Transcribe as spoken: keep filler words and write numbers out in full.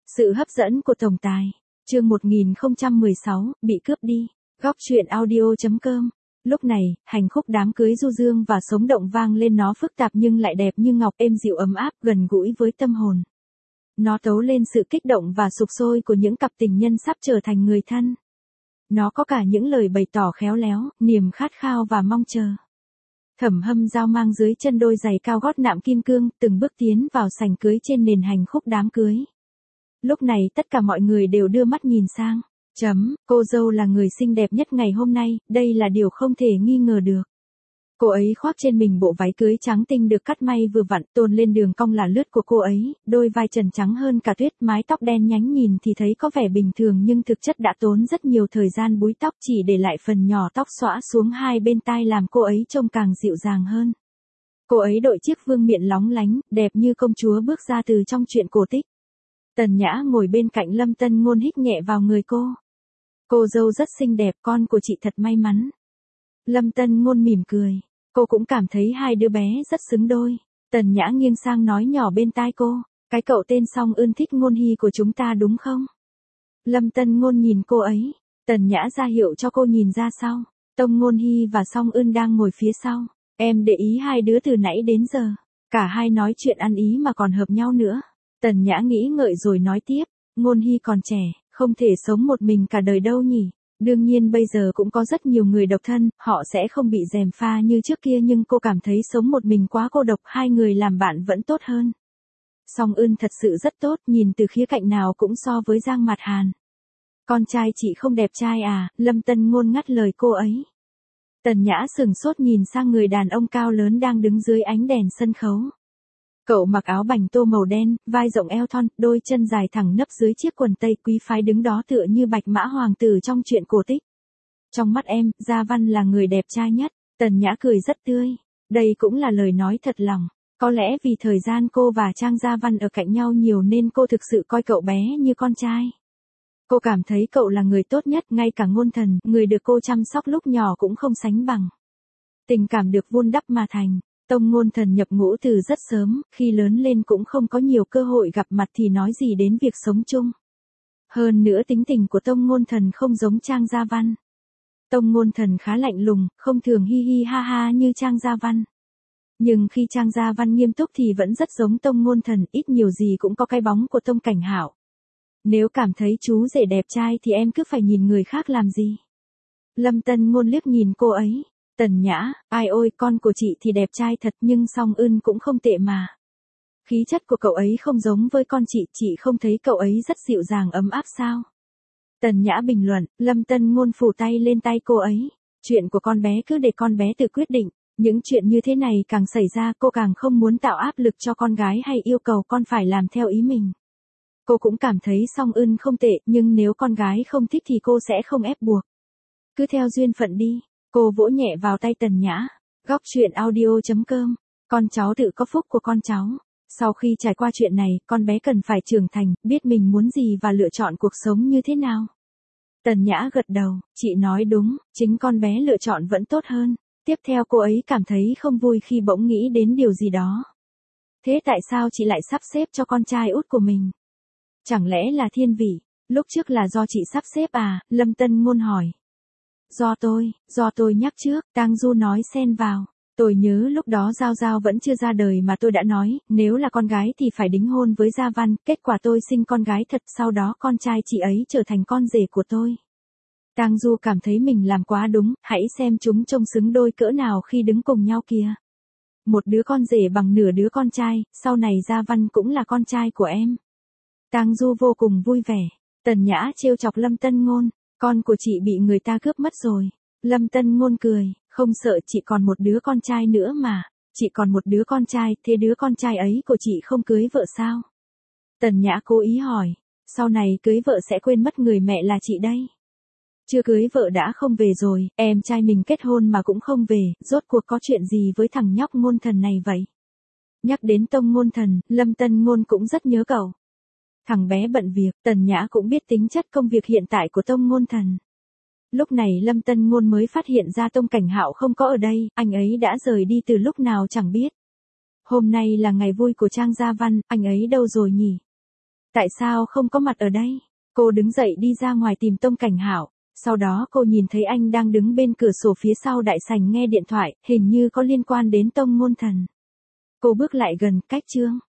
Sự hấp dẫn của tổng tài. Chương một nghìn không trăm mười sáu, bị cướp đi. Góc truyện audio chấm com. Lúc này, hành khúc đám cưới du dương và sống động vang lên, nó phức tạp nhưng lại đẹp như ngọc, êm dịu ấm áp, gần gũi với tâm hồn. Nó tấu lên sự kích động và sục sôi của những cặp tình nhân sắp trở thành người thân. Nó có cả những lời bày tỏ khéo léo, niềm khát khao và mong chờ. Thẩm Hâm Giao mang dưới chân đôi giày cao gót nạm kim cương, từng bước tiến vào sảnh cưới trên nền hành khúc đám cưới. Lúc này tất cả mọi người đều đưa mắt nhìn sang. Chấm, cô dâu là người xinh đẹp nhất ngày hôm nay, đây là điều không thể nghi ngờ được. Cô ấy khoác trên mình bộ váy cưới trắng tinh được cắt may vừa vặn, tôn lên đường cong là lướt của cô ấy, đôi vai trần trắng hơn cả tuyết, mái tóc đen nhánh nhìn thì thấy có vẻ bình thường nhưng thực chất đã tốn rất nhiều thời gian búi tóc, chỉ để lại phần nhỏ tóc xõa xuống hai bên tai làm cô ấy trông càng dịu dàng hơn. Cô ấy đội chiếc vương miện lóng lánh, đẹp như công chúa bước ra từ trong truyện cổ tích. Tần Nhã ngồi bên cạnh Lâm Tân Ngôn hít nhẹ vào người cô. Cô dâu rất xinh đẹp, con của chị thật may mắn. Lâm Tân Ngôn mỉm cười. Cô cũng cảm thấy hai đứa bé rất xứng đôi. Tần Nhã nghiêng sang nói nhỏ bên tai cô. Cái cậu tên Song Ưn thích Ngôn Hy của chúng ta đúng không? Lâm Tân Ngôn nhìn cô ấy. Tần Nhã ra hiệu cho cô nhìn ra sau. Tông Ngôn Hy và Song Ưn đang ngồi phía sau. Em để ý hai đứa từ nãy đến giờ. Cả hai nói chuyện ăn ý mà còn hợp nhau nữa. Tần Nhã nghĩ ngợi rồi nói tiếp. Ngôn Hy còn trẻ, không thể sống một mình cả đời đâu nhỉ. Đương nhiên bây giờ cũng có rất nhiều người độc thân, họ sẽ không bị gièm pha như trước kia, nhưng cô cảm thấy sống một mình quá cô độc, hai người làm bạn vẫn tốt hơn. Song Ưn thật sự rất tốt, nhìn từ khía cạnh nào cũng so với Giang Mạt Hàn. Con trai chị không đẹp trai à? Lâm Tân Ngôn ngắt lời cô ấy. Tần Nhã sừng sốt nhìn sang người đàn ông cao lớn đang đứng dưới ánh đèn sân khấu. Cậu mặc áo bành tô màu đen, vai rộng eo thon, đôi chân dài thẳng nấp dưới chiếc quần tây quý phái, đứng đó tựa như bạch mã hoàng tử trong truyện cổ tích. Trong mắt em, Gia Văn là người đẹp trai nhất. Tần Nhã cười rất tươi. Đây cũng là lời nói thật lòng. Có lẽ vì thời gian cô và Trang Gia Văn ở cạnh nhau nhiều nên cô thực sự coi cậu bé như con trai. Cô cảm thấy cậu là người tốt nhất, ngay cả Ngôn Thần, người được cô chăm sóc lúc nhỏ cũng không sánh bằng. Tình cảm được vun đắp mà thành. Tông Ngôn Thần nhập ngũ từ rất sớm, khi lớn lên cũng không có nhiều cơ hội gặp mặt thì nói gì đến việc sống chung. Hơn nữa tính tình của Tông Ngôn Thần không giống Trang Gia Văn. Tông Ngôn Thần khá lạnh lùng, không thường hi hi ha ha như Trang Gia Văn. Nhưng khi Trang Gia Văn nghiêm túc thì vẫn rất giống Tông Ngôn Thần, ít nhiều gì cũng có cái bóng của Tông Cảnh Hạo. Nếu cảm thấy chú rể đẹp trai thì em cứ phải nhìn người khác làm gì? Lâm Tân Ngôn liếc nhìn cô ấy. Tần Nhã, ai ôi, con của chị thì đẹp trai thật nhưng Song Ưn cũng không tệ mà. Khí chất của cậu ấy không giống với con chị, chị không thấy cậu ấy rất dịu dàng ấm áp sao? Tần Nhã bình luận. Lâm Tân Ngôn phủ tay lên tay cô ấy. Chuyện của con bé cứ để con bé tự quyết định. Những chuyện như thế này càng xảy ra cô càng không muốn tạo áp lực cho con gái hay yêu cầu con phải làm theo ý mình. Cô cũng cảm thấy Song Ưn không tệ, nhưng nếu con gái không thích thì cô sẽ không ép buộc. Cứ theo duyên phận đi. Cô vỗ nhẹ vào tay Tần Nhã. Góc truyện audio chấm com. Con cháu tự có phúc của con cháu. Sau khi trải qua chuyện này, con bé cần phải trưởng thành, biết mình muốn gì và lựa chọn cuộc sống như thế nào. Tần Nhã gật đầu, chị nói đúng, chính con bé lựa chọn vẫn tốt hơn. Tiếp theo cô ấy cảm thấy không vui khi bỗng nghĩ đến điều gì đó. Thế tại sao chị lại sắp xếp cho con trai út của mình? Chẳng lẽ là thiên vị? Lúc trước là do chị sắp xếp à? Lâm Tân Ngôn hỏi. Do tôi, do tôi nhắc trước, Tang Du nói xen vào. Tôi nhớ lúc đó Giao Giao vẫn chưa ra đời mà tôi đã nói, nếu là con gái thì phải đính hôn với Gia Văn, kết quả tôi sinh con gái thật, sau đó con trai chị ấy trở thành con rể của tôi. Tang Du cảm thấy mình làm quá đúng, hãy xem chúng trông xứng đôi cỡ nào khi đứng cùng nhau kìa. Một đứa con rể bằng nửa đứa con trai, sau này Gia Văn cũng là con trai của em. Tang Du vô cùng vui vẻ. Tần Nhã trêu chọc Lâm Tân Ngôn. Con của chị bị người ta cướp mất rồi. Lâm Tân Ngôn cười, không sợ, chị còn một đứa con trai nữa mà. Chị còn một đứa con trai, thế đứa con trai ấy của chị không cưới vợ sao? Tần Nhã cố ý hỏi, sau này cưới vợ sẽ quên mất người mẹ là chị đây. Chưa cưới vợ đã không về rồi, em trai mình kết hôn mà cũng không về, rốt cuộc có chuyện gì với thằng nhóc Ngôn Thần này vậy? Nhắc đến Tông Ngôn Thần, Lâm Tân Ngôn cũng rất nhớ cậu. Thằng bé bận việc, Tần Nhã cũng biết tính chất công việc hiện tại của Tông Ngôn Thần. Lúc này Lâm Tân Ngôn mới phát hiện ra Tông Cảnh Hạo không có ở đây, anh ấy đã rời đi từ lúc nào chẳng biết. Hôm nay là ngày vui của Trang Gia Văn, anh ấy đâu rồi nhỉ? Tại sao không có mặt ở đây? Cô đứng dậy đi ra ngoài tìm Tông Cảnh Hạo. Sau đó cô nhìn thấy anh đang đứng bên cửa sổ phía sau đại sảnh nghe điện thoại, hình như có liên quan đến Tông Ngôn Thần. Cô bước lại gần, cách Trương